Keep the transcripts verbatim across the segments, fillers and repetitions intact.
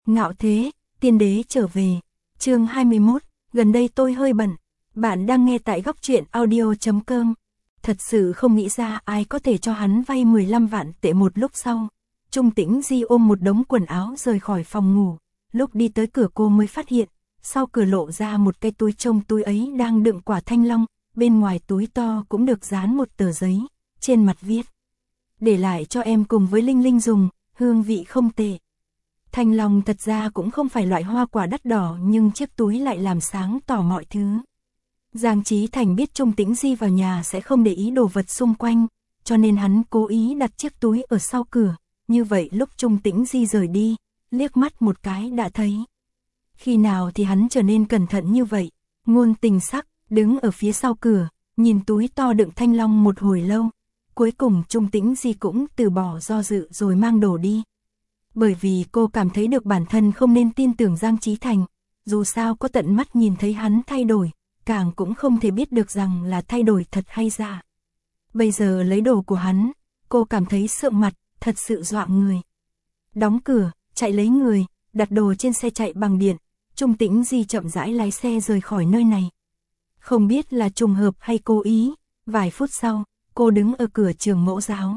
Ngạo thế, tiên đế trở về. Chương hai mươi mốt, gần đây tôi hơi bận. Bạn đang nghe tại góc truyện audio chấm com. Thật sự không nghĩ ra ai có thể cho hắn vay mười lăm vạn tệ một lúc sau. Trung Tĩnh Di ôm một đống quần áo rời khỏi phòng ngủ. Lúc đi tới cửa cô mới phát hiện, sau cửa lộ ra một cái túi, trong túi ấy đang đựng quả thanh long, bên ngoài túi to cũng được dán một tờ giấy, trên mặt viết: để lại cho em cùng với Linh Linh dùng, hương vị không tệ. Thanh long thật ra cũng không phải loại hoa quả đắt đỏ, nhưng chiếc túi lại làm sáng tỏ mọi thứ. Giang Chí Thành biết Trung Tĩnh Di vào nhà sẽ không để ý đồ vật xung quanh, cho nên hắn cố ý đặt chiếc túi ở sau cửa, như vậy lúc Trung Tĩnh Di rời đi, liếc mắt một cái đã thấy. Khi nào thì hắn trở nên cẩn thận như vậy? Ngôn Tình Sắc đứng ở phía sau cửa, nhìn túi to đựng thanh long một hồi lâu. Cuối cùng Trung Tĩnh Di cũng từ bỏ do dự rồi mang đồ đi. Bởi vì cô cảm thấy được bản thân không nên tin tưởng Giang Chí Thành, dù sao có tận mắt nhìn thấy hắn thay đổi, càng cũng không thể biết được rằng là thay đổi thật hay giả. Bây giờ lấy đồ của hắn, cô cảm thấy sượng mặt, thật sự dọa người. Đóng cửa, chạy lấy người, đặt đồ trên xe chạy bằng điện, Trung Tĩnh Di chậm rãi lái xe rời khỏi nơi này. Không biết là trùng hợp hay cố ý, vài phút sau, cô đứng ở cửa trường mẫu giáo.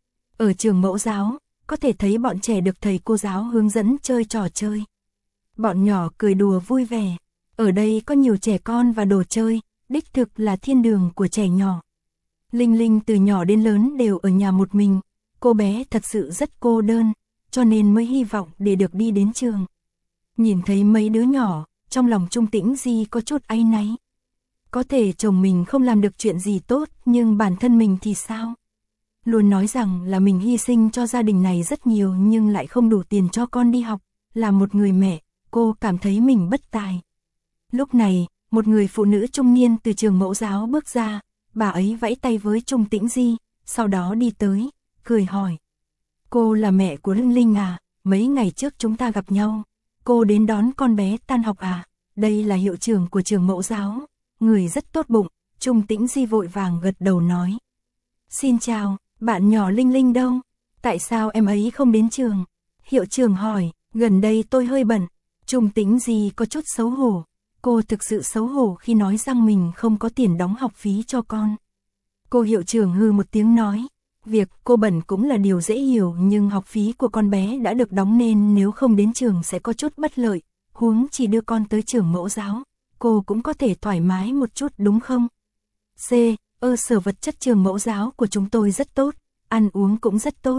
Ở trường mẫu giáo, có thể thấy bọn trẻ được thầy cô giáo hướng dẫn chơi trò chơi. Bọn nhỏ cười đùa vui vẻ, ở đây có nhiều trẻ con và đồ chơi, đích thực là thiên đường của trẻ nhỏ. Linh Linh từ nhỏ đến lớn đều ở nhà một mình, cô bé thật sự rất cô đơn, cho nên mới hy vọng để được đi đến trường. Nhìn thấy mấy đứa nhỏ, trong lòng Trung Tĩnh Di có chút áy náy. Có thể chồng mình không làm được chuyện gì tốt, nhưng bản thân mình thì sao? Luôn nói rằng là mình hy sinh cho gia đình này rất nhiều nhưng lại không đủ tiền cho con đi học. Là một người mẹ, cô cảm thấy mình bất tài. Lúc này, một người phụ nữ trung niên từ trường mẫu giáo bước ra, bà ấy vẫy tay với Trung Tĩnh Di, sau đó đi tới, cười hỏi: cô là mẹ của Linh Linh à? Mấy ngày trước chúng ta gặp nhau, cô đến đón con bé tan học à? Đây là hiệu trưởng của trường mẫu giáo, người rất tốt bụng. Trung Tĩnh Di vội vàng gật đầu nói: xin chào, bạn nhỏ Linh Linh đâu? Tại sao em ấy không đến trường? Hiệu trưởng hỏi. Gần đây tôi hơi bận. Trung Tĩnh Di có chút xấu hổ. Cô thực sự xấu hổ khi nói rằng mình không có tiền đóng học phí cho con. Cô hiệu trưởng hừ một tiếng nói: việc cô bận cũng là điều dễ hiểu, nhưng học phí của con bé đã được đóng nên nếu không đến trường sẽ có chút bất lợi. Huống chỉ đưa con tới trường mẫu giáo, cô cũng có thể thoải mái một chút đúng không? C. Ơ sở vật chất trường mẫu giáo của chúng tôi rất tốt, ăn uống cũng rất tốt.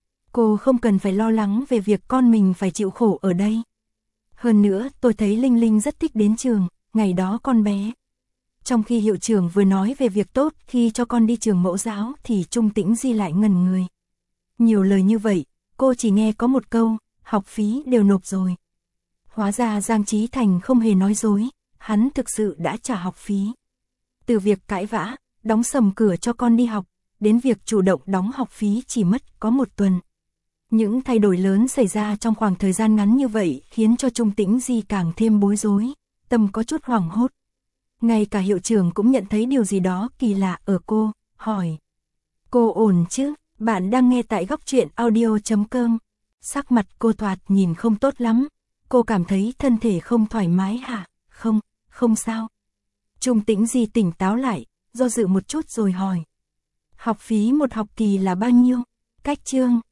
Cô không cần phải lo lắng về việc con mình phải chịu khổ ở đây. Hơn nữa, tôi thấy Linh Linh rất thích đến trường, ngày đó con bé. Trong khi hiệu trưởng vừa nói về việc tốt khi cho con đi trường mẫu giáo thì Trung Tĩnh Di lại ngẩn người. Nhiều lời như vậy, cô chỉ nghe có một câu: học phí đều nộp rồi. Hóa ra Giang Chí Thành không hề nói dối, hắn thực sự đã trả học phí. Từ việc cãi vã, đóng sầm cửa cho con đi học, đến việc chủ động đóng học phí chỉ mất có một tuần. Những thay đổi lớn xảy ra trong khoảng thời gian ngắn như vậy khiến cho Trung Tĩnh Di càng thêm bối rối, tâm có chút hoảng hốt. Ngay cả hiệu trưởng cũng nhận thấy điều gì đó kỳ lạ ở cô, hỏi: cô ổn chứ? Bạn đang nghe tại góc truyện audio chấm com. Sắc mặt cô thoạt nhìn không tốt lắm, cô cảm thấy thân thể không thoải mái hả? Không, không sao. Trung Tĩnh Di tỉnh táo lại, do dự một chút rồi hỏi: học phí một học kỳ là bao nhiêu? Cách chương,